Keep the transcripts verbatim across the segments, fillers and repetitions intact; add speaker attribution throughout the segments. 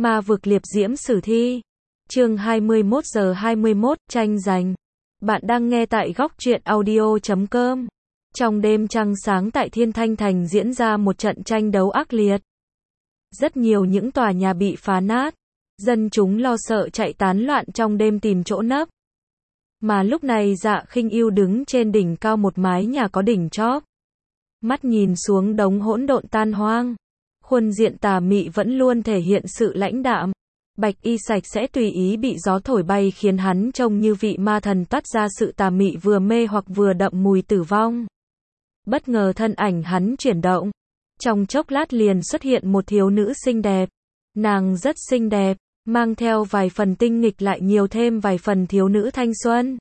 Speaker 1: Ma vực liệp diễm sử thi. Chương hai mươi mốt giờ hai mươi mốt, tranh giành. Bạn đang nghe tại góc truyện audio chấm com. Trong đêm trăng sáng tại Thiên Thanh Thành diễn ra một trận tranh đấu ác liệt. Rất nhiều những tòa nhà bị phá nát. Dân chúng lo sợ chạy tán loạn trong đêm tìm chỗ nấp. Mà lúc này Dạ Khinh Ưu đứng trên đỉnh cao một mái nhà có đỉnh chóp. Mắt nhìn xuống đống hỗn độn tan hoang. Khuôn diện tà mị vẫn luôn thể hiện sự lãnh đạm. Bạch y sạch sẽ tùy ý bị gió thổi bay khiến hắn trông như vị ma thần toát ra sự tà mị vừa mê hoặc vừa đậm mùi tử vong. Bất ngờ thân ảnh hắn chuyển động. Trong chốc lát liền xuất hiện một thiếu nữ xinh đẹp. Nàng rất xinh đẹp, mang theo vài phần tinh nghịch lại nhiều thêm vài phần thiếu nữ thanh xuân.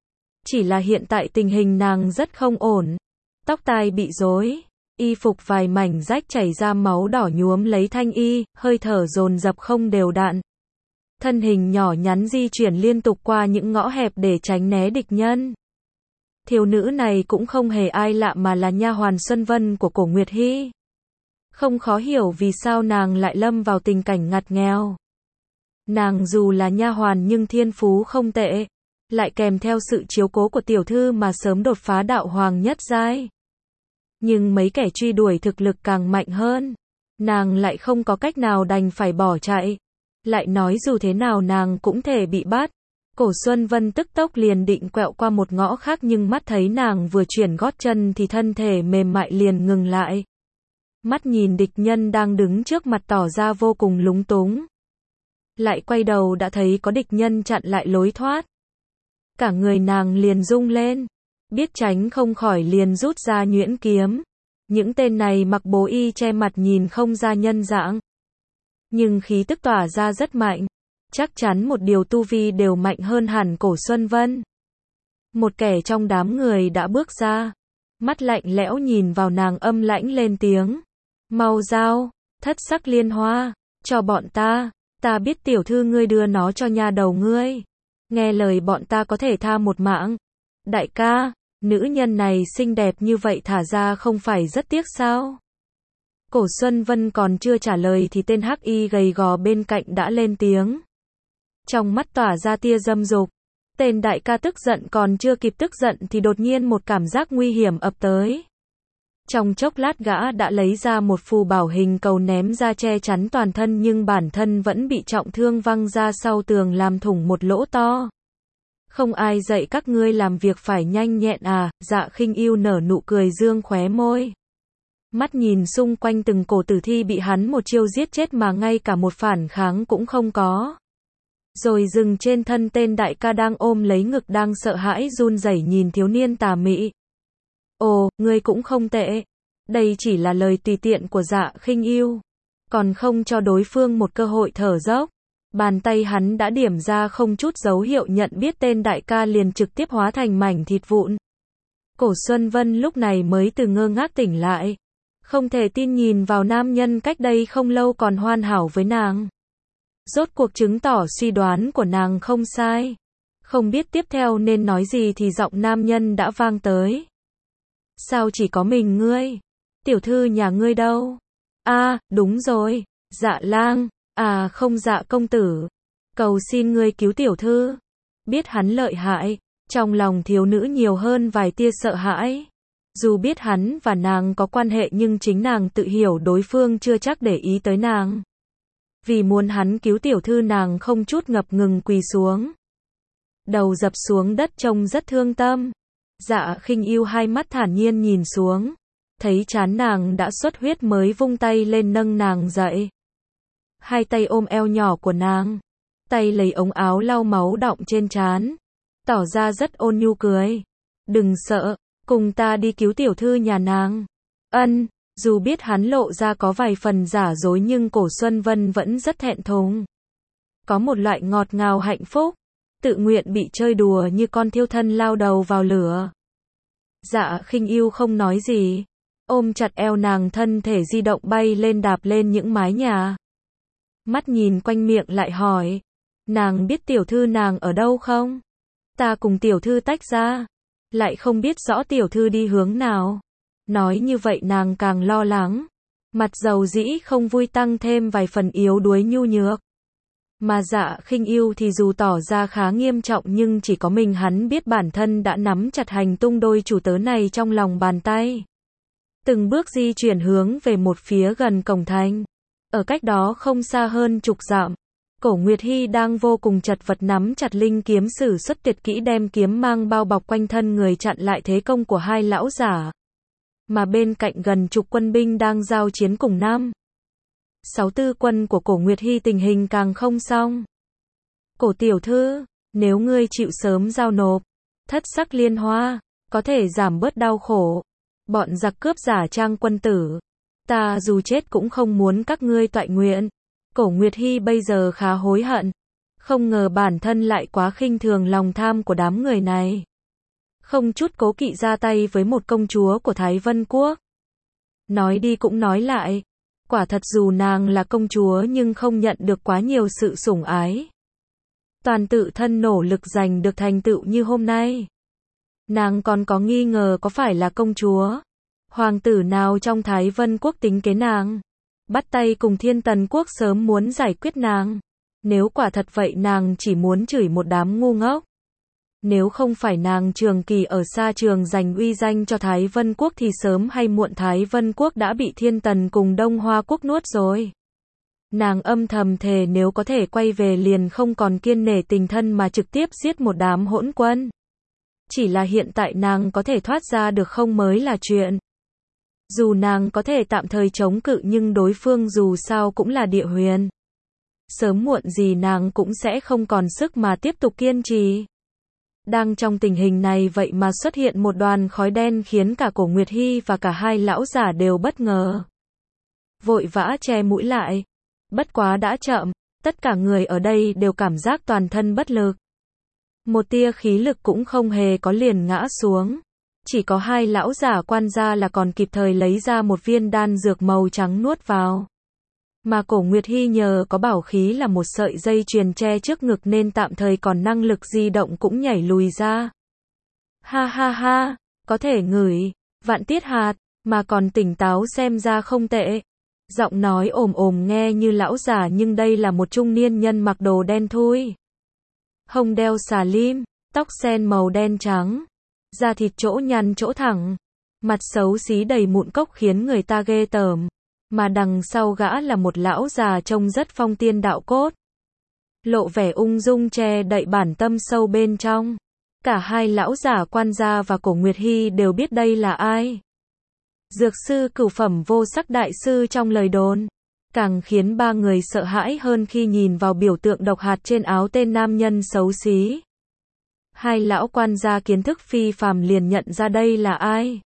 Speaker 1: Chỉ là hiện tại tình hình nàng rất không ổn. Tóc tai bị rối. Y phục vài mảnh rách chảy ra máu đỏ nhuốm lấy thanh y, hơi thở dồn dập không đều đặn. Thân hình nhỏ nhắn di chuyển liên tục qua những ngõ hẹp để tránh né địch nhân. Thiếu nữ này cũng không hề ai lạ mà là nha hoàn Xuân Vân của Cổ Nguyệt Hi. Không khó hiểu vì sao nàng lại lâm vào tình cảnh ngặt nghèo. Nàng dù là nha hoàn nhưng thiên phú không tệ, lại kèm theo sự chiếu cố của tiểu thư mà sớm đột phá đạo hoàng nhất giai. Nhưng mấy kẻ truy đuổi thực lực càng mạnh hơn, nàng lại không có cách nào đành phải bỏ chạy. Lại nói dù thế nào nàng cũng thể bị bắt. Cổ Xuân Vân tức tốc liền định quẹo qua một ngõ khác nhưng mắt thấy nàng vừa chuyển gót chân thì thân thể mềm mại liền ngừng lại. Mắt nhìn địch nhân đang đứng trước mặt tỏ ra vô cùng lúng túng. Lại quay đầu đã thấy có địch nhân chặn lại lối thoát. Cả người nàng liền rung lên. Biết tránh không khỏi liền rút ra nhuyễn kiếm. Những tên này mặc bố y che mặt nhìn không ra nhân dạng. Nhưng khí tức tỏa ra rất mạnh. Chắc chắn một điều tu vi đều mạnh hơn hẳn Cổ Xuân Vân. Một kẻ trong đám người đã bước ra. Mắt lạnh lẽo nhìn vào nàng âm lãnh lên tiếng. Mau giao, thất sắc liên hoa, cho bọn ta. Ta biết tiểu thư ngươi đưa nó cho nha đầu ngươi. Nghe lời bọn ta có thể tha một mạng. Đại ca, nữ nhân này xinh đẹp như vậy thả ra không phải rất tiếc sao? Cổ Xuân Vân còn chưa trả lời thì tên hắc y gầy gò bên cạnh đã lên tiếng. Trong mắt tỏa ra tia dâm dục. Tên đại ca tức giận còn chưa kịp tức giận thì đột nhiên một cảm giác nguy hiểm ập tới. Trong chốc lát gã đã lấy ra một phù bảo hình cầu ném ra che chắn toàn thân nhưng bản thân vẫn bị trọng thương văng ra sau tường làm thủng một lỗ to. Không ai dạy các ngươi làm việc phải nhanh nhẹn à? Dạ Khinh Ưu nở nụ cười dương khóe môi. Mắt nhìn xung quanh từng cổ tử thi bị hắn một chiêu giết chết mà ngay cả một phản kháng cũng không có. Rồi dừng trên thân tên đại ca đang ôm lấy ngực đang sợ hãi run rẩy nhìn thiếu niên tà mị. Ồ, ngươi cũng không tệ. Đây chỉ là lời tùy tiện của Dạ Khinh Ưu. Còn không cho đối phương một cơ hội thở dốc. Bàn tay hắn đã điểm ra không chút dấu hiệu nhận biết tên đại ca liền trực tiếp hóa thành mảnh thịt vụn. Cổ Xuân Vân lúc này mới từ ngơ ngác tỉnh lại. Không thể tin nhìn vào nam nhân cách đây không lâu còn hoàn hảo với nàng. Rốt cuộc chứng tỏ suy đoán của nàng không sai. Không biết tiếp theo nên nói gì thì giọng nam nhân đã vang tới. Sao chỉ có mình ngươi? Tiểu thư nhà ngươi đâu? À, đúng rồi, Dạ lang. À không Dạ công tử. Cầu xin ngươi cứu tiểu thư. Biết hắn lợi hại, trong lòng thiếu nữ nhiều hơn vài tia sợ hãi. Dù biết hắn và nàng có quan hệ nhưng chính nàng tự hiểu đối phương chưa chắc để ý tới nàng. Vì muốn hắn cứu tiểu thư nàng không chút ngập ngừng quỳ xuống. Đầu dập xuống đất trông rất thương tâm. Dạ Khinh Ưu hai mắt thản nhiên nhìn xuống. Thấy trán nàng đã xuất huyết mới vung tay lên nâng nàng dậy. Hai tay ôm eo nhỏ của nàng. Tay lấy ống áo lau máu đọng trên trán. Tỏ ra rất ôn nhu cười. Đừng sợ, cùng ta đi cứu tiểu thư nhà nàng. Ân, dù biết hắn lộ ra có vài phần giả dối nhưng Cổ Xuân Vân vẫn rất thẹn thùng. Có một loại ngọt ngào hạnh phúc. Tự nguyện bị chơi đùa như con thiêu thân lao đầu vào lửa. Dạ Khinh Ưu không nói gì. Ôm chặt eo nàng thân thể di động bay lên đạp lên những mái nhà. Mắt nhìn quanh miệng lại hỏi. Nàng biết tiểu thư nàng ở đâu không? Ta cùng tiểu thư tách ra. Lại không biết rõ tiểu thư đi hướng nào. Nói như vậy nàng càng lo lắng. Mặt dầu dĩ không vui tăng thêm vài phần yếu đuối nhu nhược. Mà Dạ Khinh Yêu thì dù tỏ ra khá nghiêm trọng nhưng chỉ có mình hắn biết bản thân đã nắm chặt hành tung đôi chủ tớ này trong lòng bàn tay. Từng bước di chuyển hướng về một phía gần cổng thành. Ở cách đó không xa hơn chục dặm, Cổ Nguyệt Hi đang vô cùng chật vật nắm chặt linh kiếm sử xuất tuyệt kỹ đem kiếm mang bao bọc quanh thân người chặn lại thế công của hai lão giả. Mà bên cạnh gần chục quân binh đang giao chiến cùng năm. Sáu tư quân của Cổ Nguyệt Hi tình hình càng không xong. Cổ tiểu thư, nếu ngươi chịu sớm giao nộp, thất sắc liên hoa, có thể giảm bớt đau khổ. Bọn giặc cướp giả trang quân tử. Ta dù chết cũng không muốn các ngươi toại nguyện. Cổ Nguyệt Hi bây giờ khá hối hận. Không ngờ bản thân lại quá khinh thường lòng tham của đám người này. Không chút cố kỵ ra tay với một công chúa của Thái Vân Quốc. Nói đi cũng nói lại. Quả thật dù nàng là công chúa nhưng không nhận được quá nhiều sự sủng ái. Toàn tự thân nỗ lực giành được thành tựu như hôm nay. Nàng còn có nghi ngờ có phải là công chúa. Hoàng tử nào trong Thái Vân Quốc tính kế nàng. Bắt tay cùng Thiên Tần Quốc sớm muốn giải quyết nàng. Nếu quả thật vậy nàng chỉ muốn chửi một đám ngu ngốc. Nếu không phải nàng trường kỳ ở xa trường giành uy danh cho Thái Vân Quốc thì sớm hay muộn Thái Vân Quốc đã bị Thiên Tần cùng Đông Hoa Quốc nuốt rồi. Nàng âm thầm thề nếu có thể quay về liền không còn kiêng nể tình thân mà trực tiếp giết một đám hỗn quân. Chỉ là hiện tại nàng có thể thoát ra được không mới là chuyện. Dù nàng có thể tạm thời chống cự nhưng đối phương dù sao cũng là địa huyền. Sớm muộn gì nàng cũng sẽ không còn sức mà tiếp tục kiên trì. Đang trong tình hình này vậy mà xuất hiện một đoàn khói đen khiến cả Cổ Nguyệt Hi và cả hai lão giả đều bất ngờ. Vội vã che mũi lại. Bất quá đã chậm, tất cả người ở đây đều cảm giác toàn thân bất lực. Một tia khí lực cũng không hề có liền ngã xuống. Chỉ có hai lão giả quan gia là còn kịp thời lấy ra một viên đan dược màu trắng nuốt vào. Mà Cổ Nguyệt Hi nhờ có bảo khí là một sợi dây chuyền che trước ngực nên tạm thời còn năng lực di động cũng nhảy lùi ra. Ha ha ha, có thể ngửi, vạn tiết hạt, mà còn tỉnh táo xem ra không tệ. Giọng nói ồm ồm nghe như lão già nhưng đây là một trung niên nhân mặc đồ đen thui. Hông đeo xà lim, tóc sen màu đen trắng. Da thịt chỗ nhăn chỗ thẳng. Mặt xấu xí đầy mụn cốc khiến người ta ghê tởm. Mà đằng sau gã là một lão già trông rất phong tiên đạo cốt. Lộ vẻ ung dung che đậy bản tâm sâu bên trong. Cả hai lão giả quan gia và Cổ Nguyệt Hi đều biết đây là ai. Dược sư cửu phẩm vô sắc đại sư trong lời đồn. Càng khiến ba người sợ hãi hơn khi nhìn vào biểu tượng độc hạt trên áo tên nam nhân xấu xí. Hai lão quan gia kiến thức phi phàm liền nhận ra đây là ai.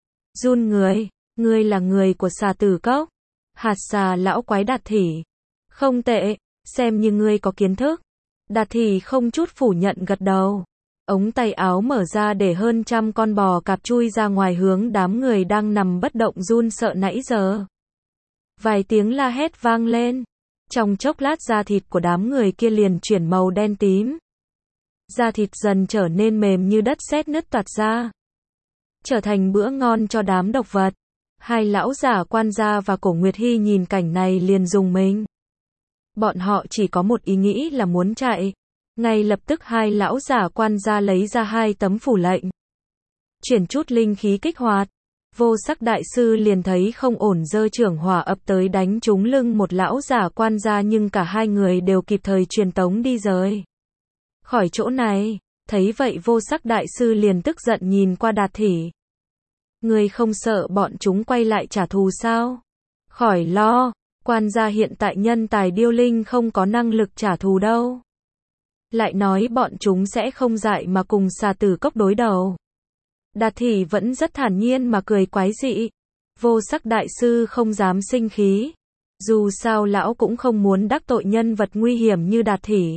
Speaker 1: Run người, ngươi là người của xà tử cốc. Hạt xà lão quái Đạt Thỉ. Không tệ, xem như ngươi có kiến thức. Đạt Thỉ không chút phủ nhận gật đầu. Ống tay áo mở ra để hơn trăm con bò cạp chui ra ngoài hướng đám người đang nằm bất động run sợ nãy giờ. Vài tiếng la hét vang lên. Trong chốc lát da thịt của đám người kia liền chuyển màu đen tím. Da thịt dần trở nên mềm như đất sét nứt toạc ra. Trở thành bữa ngon cho đám độc vật. Hai lão giả quan gia và Cổ Nguyệt Hi nhìn cảnh này liền rùng mình. Bọn họ chỉ có một ý nghĩ là muốn chạy. Ngay lập tức hai lão giả quan gia lấy ra hai tấm phủ lệnh. Chuyển chút linh khí kích hoạt. Vô sắc đại sư liền thấy không ổn giơ trưởng hỏa ập tới đánh trúng lưng một lão giả quan gia nhưng cả hai người đều kịp thời truyền tống đi rời khỏi chỗ này. Thấy vậy vô sắc đại sư liền tức giận nhìn qua Đạt Thỉ. Ngươi không sợ bọn chúng quay lại trả thù sao? Khỏi lo, quan gia hiện tại nhân tài điêu linh không có năng lực trả thù đâu. Lại nói bọn chúng sẽ không dại mà cùng xà tử cốc đối đầu. Đạt Thỉ vẫn rất thản nhiên mà cười quái dị. Vô sắc đại sư không dám sinh khí. Dù sao lão cũng không muốn đắc tội nhân vật nguy hiểm như Đạt Thỉ.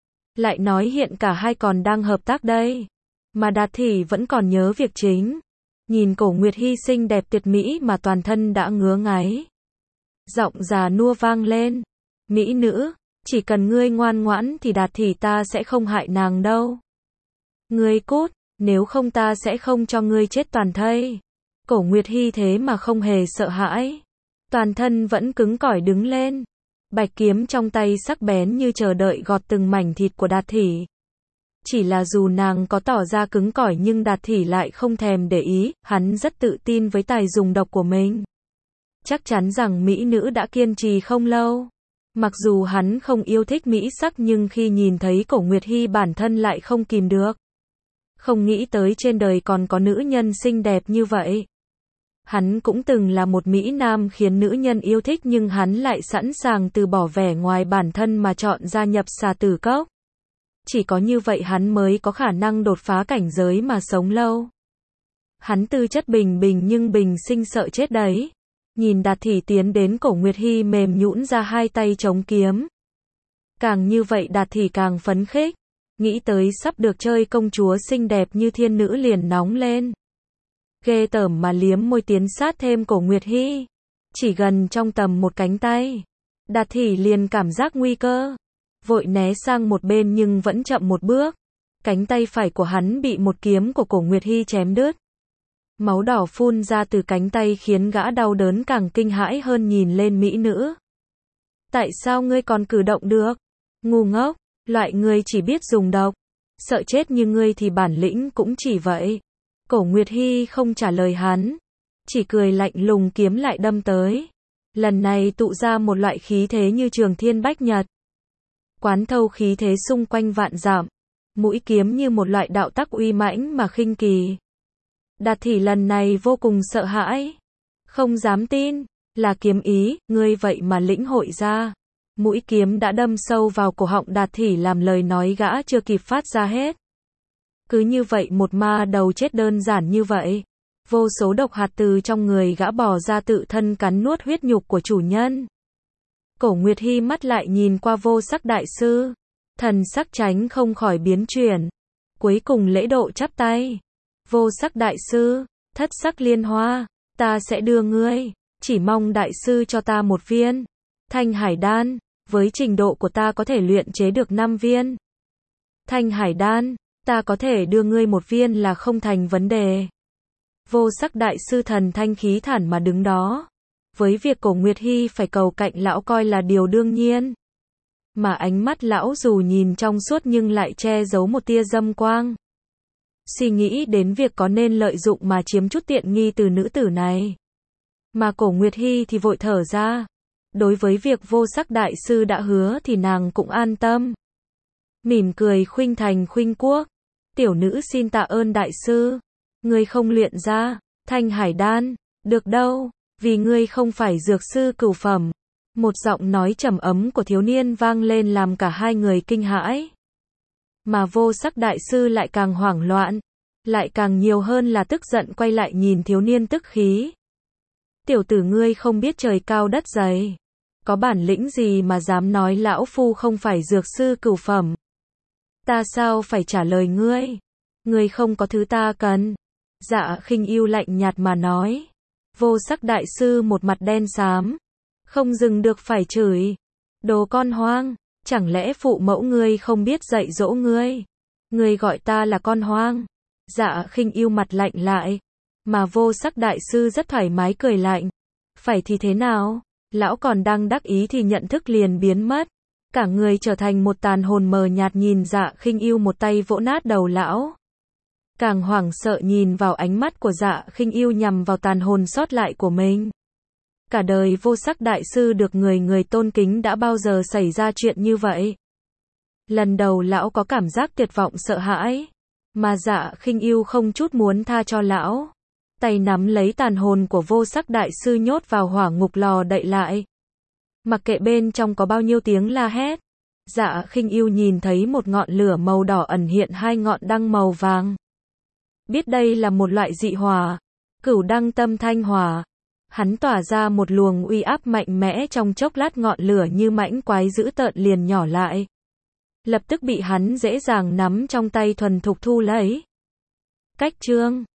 Speaker 1: Lại nói hiện cả hai còn đang hợp tác đây. Mà Đạt Thỉ vẫn còn nhớ việc chính. Nhìn Cổ Nguyệt Hi xinh đẹp tuyệt mỹ mà toàn thân đã ngứa ngáy. Giọng già nua vang lên. Mỹ nữ, chỉ cần ngươi ngoan ngoãn thì Đạt Thỉ ta sẽ không hại nàng đâu. Ngươi cút, nếu không ta sẽ không cho ngươi chết toàn thây. Cổ Nguyệt Hi thế mà không hề sợ hãi. Toàn thân vẫn cứng cỏi đứng lên. Bạch kiếm trong tay sắc bén như chờ đợi gọt từng mảnh thịt của Đạt Thỉ. Chỉ là dù nàng có tỏ ra cứng cỏi nhưng Đạt Thỉ lại không thèm để ý, hắn rất tự tin với tài dùng độc của mình. Chắc chắn rằng mỹ nữ đã kiên trì không lâu. Mặc dù hắn không yêu thích mỹ sắc nhưng khi nhìn thấy Cổ Nguyệt Hy bản thân lại không kìm được. Không nghĩ tới trên đời còn có nữ nhân xinh đẹp như vậy. Hắn cũng từng là một mỹ nam khiến nữ nhân yêu thích nhưng hắn lại sẵn sàng từ bỏ vẻ ngoài bản thân mà chọn gia nhập xà tử cốc. Chỉ có như vậy hắn mới có khả năng đột phá cảnh giới mà sống lâu. Hắn tư chất bình bình nhưng bình sinh sợ chết đấy. Nhìn Đạt Thỉ tiến đến, Cổ Nguyệt Hy mềm nhũn ra hai tay chống kiếm. Càng như vậy Đạt Thỉ càng phấn khích. Nghĩ tới sắp được chơi công chúa xinh đẹp như thiên nữ liền nóng lên. Ghê tởm mà liếm môi tiến sát thêm Cổ Nguyệt Hy. Chỉ gần trong tầm một cánh tay. Đạt Thỉ liền cảm giác nguy cơ. Vội né sang một bên nhưng vẫn chậm một bước. Cánh tay phải của hắn bị một kiếm của Cổ Nguyệt Hy chém đứt. Máu đỏ phun ra từ cánh tay khiến gã đau đớn càng kinh hãi hơn nhìn lên mỹ nữ. Tại sao ngươi còn cử động được? Ngu ngốc, loại ngươi chỉ biết dùng độc. Sợ chết như ngươi thì bản lĩnh cũng chỉ vậy. Cổ Nguyệt Hy không trả lời hắn. Chỉ cười lạnh lùng kiếm lại đâm tới. Lần này tụ ra một loại khí thế như trường thiên bách nhật. Quán thâu khí thế xung quanh vạn dặm. Mũi kiếm như một loại đạo tắc uy mãnh mà khinh kỳ. Đạt Thỉ lần này vô cùng sợ hãi. Không dám tin, là kiếm ý, ngươi vậy mà lĩnh hội ra. Mũi kiếm đã đâm sâu vào cổ họng Đạt Thỉ làm lời nói gã chưa kịp phát ra hết. Cứ như vậy một ma đầu chết đơn giản như vậy. Vô số độc hạt từ trong người gã bò ra tự thân cắn nuốt huyết nhục của chủ nhân. Cổ Nguyệt Hy mắt lại nhìn qua Vô Sắc đại sư. Thần sắc tránh không khỏi biến chuyển. Cuối cùng lễ độ chắp tay. Vô Sắc đại sư, thất sắc liên hoa, ta sẽ đưa ngươi, chỉ mong đại sư cho ta một viên. Thanh hải đan, với trình độ của ta có thể luyện chế được năm viên. Thanh hải đan, ta có thể đưa ngươi một viên là không thành vấn đề. Vô Sắc đại sư thần thanh khí thản mà đứng đó. Với việc Cổ Nguyệt Hy phải cầu cạnh lão coi là điều đương nhiên. Mà ánh mắt lão dù nhìn trong suốt nhưng lại che giấu một tia dâm quang. Suy nghĩ đến việc có nên lợi dụng mà chiếm chút tiện nghi từ nữ tử này. Mà Cổ Nguyệt Hy thì vội thở ra. Đối với việc Vô Sắc đại sư đã hứa thì nàng cũng an tâm. Mỉm cười khuynh thành khuynh quốc. Tiểu nữ xin tạ ơn đại sư. Ngươi không luyện ra thanh hải đan, được đâu, vì ngươi không phải dược sư cửu phẩm. Một giọng nói trầm ấm của thiếu niên vang lên làm cả hai người kinh hãi. Mà Vô Sắc đại sư lại càng hoảng loạn, lại càng nhiều hơn là tức giận quay lại nhìn thiếu niên tức khí. Tiểu tử ngươi không biết trời cao đất dày, có bản lĩnh gì mà dám nói lão phu không phải dược sư cửu phẩm? Ta sao phải trả lời ngươi? Ngươi không có thứ ta cần. Dạ Khinh Ưu lạnh nhạt mà nói. Vô Sắc đại sư một mặt đen xám, không dừng được phải chửi. Đồ con hoang, chẳng lẽ phụ mẫu ngươi không biết dạy dỗ ngươi? Ngươi gọi ta là con hoang? Dạ Khinh Ưu mặt lạnh lại, mà Vô Sắc đại sư rất thoải mái cười lạnh. Phải thì thế nào? Lão còn đang đắc ý thì nhận thức liền biến mất. Cả người trở thành một tàn hồn mờ nhạt nhìn Dạ Khinh Ưu một tay vỗ nát đầu lão. Càng hoảng sợ nhìn vào ánh mắt của Dạ Khinh Ưu nhằm vào tàn hồn sót lại của mình. Cả đời Vô Sắc đại sư được người người tôn kính đã bao giờ xảy ra chuyện như vậy? Lần đầu lão có cảm giác tuyệt vọng sợ hãi, mà Dạ Khinh Ưu không chút muốn tha cho lão. Tay nắm lấy tàn hồn của Vô Sắc đại sư nhốt vào hỏa ngục lò đậy lại. Mặc kệ bên trong có bao nhiêu tiếng la hét, Dạ Khinh Ưu nhìn thấy một ngọn lửa màu đỏ ẩn hiện hai ngọn đăng màu vàng. Biết đây là một loại dị hỏa, Cửu Đăng Tâm Thanh Hỏa. Hắn tỏa ra một luồng uy áp mạnh mẽ, trong chốc lát ngọn lửa như mãnh quái dữ tợn liền nhỏ lại. Lập tức bị hắn dễ dàng nắm trong tay thuần thục thu lấy. Cách chương